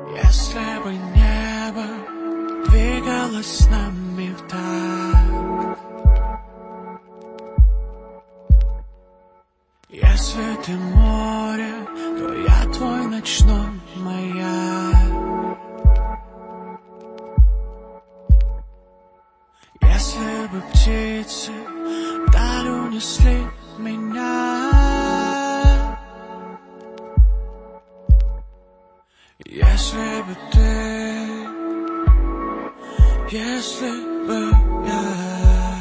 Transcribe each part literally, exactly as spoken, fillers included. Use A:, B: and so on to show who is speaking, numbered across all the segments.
A: Если бы небо двигалось с нами в такт, если ты море, то я твой ночной маяк. Если бы птицы вдаль унесли меня, если бы ты, если бы я.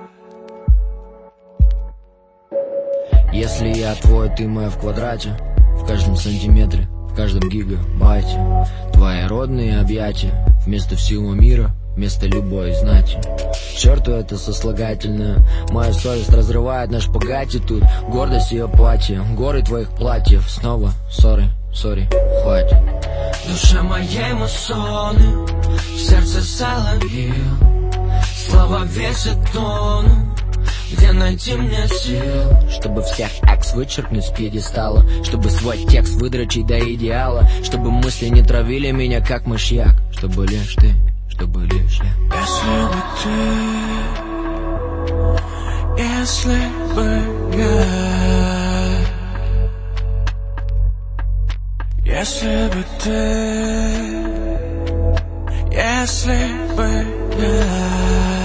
B: Если я твой, ты моя в квадрате, в каждом сантиметре, в каждом гигабайте. Твои родные объятия, вместо всего мира, вместо любой знати. К черту это сослагательное, моя совесть разрывает на шпагате. Тут гордость и апатия, горы твоих платьев. Снова сори, сори, хватит.
A: Душа моей муссоны, в сердце соловьи, слова весят тонну. Где найти мне сил,
B: чтобы всех экс вычеркнуть с пьедестала, чтобы свой текст выдрочить до идеала, чтобы мысли не травили меня как мышьяк, чтобы лишь ты, чтобы лишь я.
A: Если бы ты, если бы я, если бы ты, если бы я.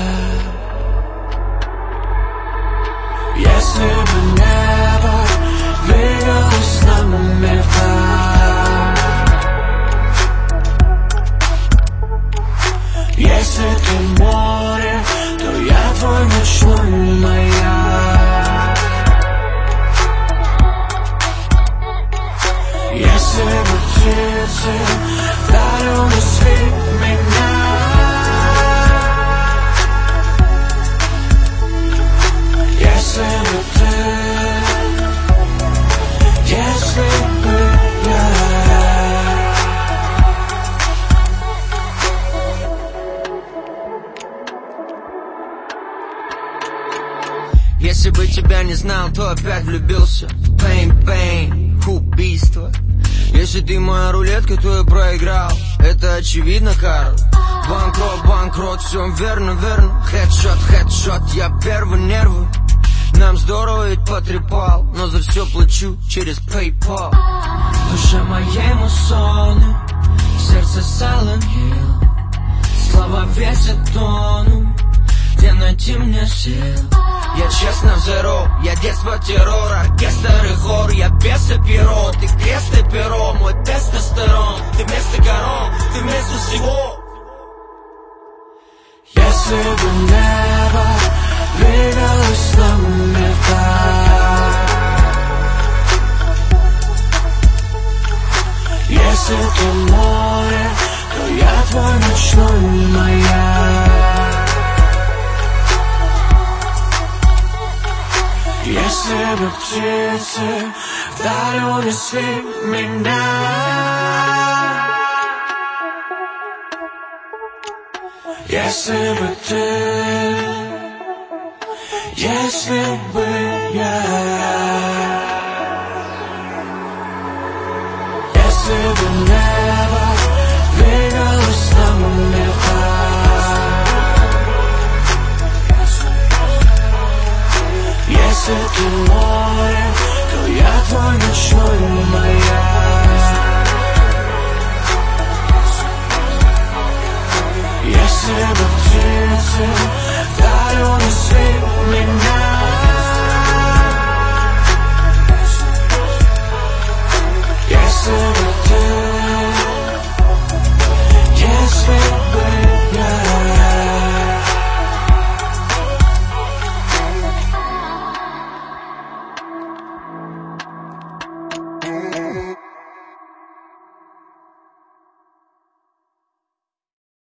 A: Если бы небо двигалось с нами в такт, если ты море, то я твой ночной маяк. Если бы птицы вдаль унесли меня, если бы ты, если бы я.
C: Если бы тебя не знал, то опять влюбился. Пейн, пейн, убийство. Если ты моя рулетка, то я проиграл. Это очевидно, Карл. Банкрот, банкрот, все верно, верно. Хедшот, хедшот, я первый нервы. Нам здорово ведь потрепал, но за все плачу через PayPal.
A: Душа моей муссоны, сердце соловьи, слова весят тонну. Где найти мне сил?
C: Я честно взору, я детство террор, оркестр и хор. Я без и перо, ты крест и перо, мой тестостерон. Ты вместо горон, ты вместо всего.
A: Если бы небо двигалось с нами в такт, если ты море, то я твой ночной маяк. Если бы птицы вдаль унесли меня, если бы ты, если бы я, если бы небо двигалось с нами в такт, если ты море, то я твой ночной маяк.